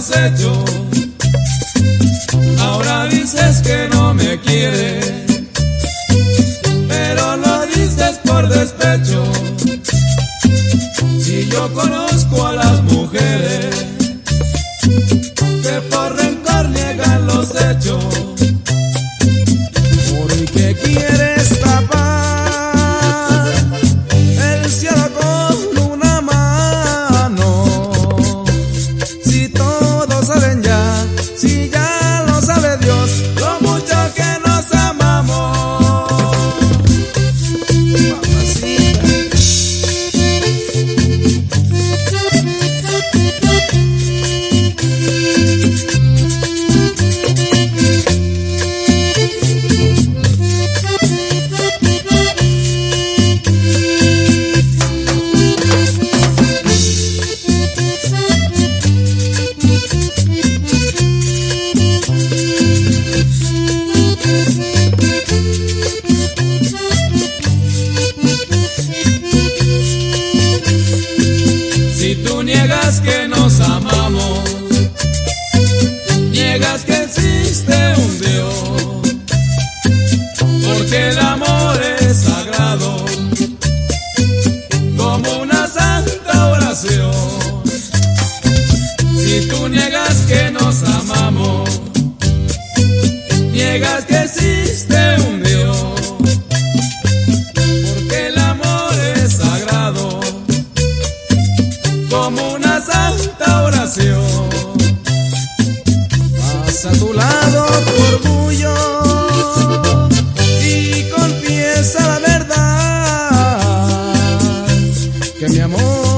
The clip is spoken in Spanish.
los hechos. Ahora dices que no me quieres, pero lo dices por despecho. Si yo conozco a las mujeres que por rencor niegan los hechos, ¿por qué quieres tapar el cielo con una mano? Si todos saben ya, si ya lo sabe Dios, lo mucho que nos amamos. Mamacita. Si tú niegas que nos amamos, niegas que existe un Dios, porque el amor es sagrado, como una santa oración. Si tú niegas que nos amamos, niegas que existe un Dios, porque el amor es sagrado, como una santa oración. Pasa a tu lado tu orgullo y confiesa la verdad, que mi amor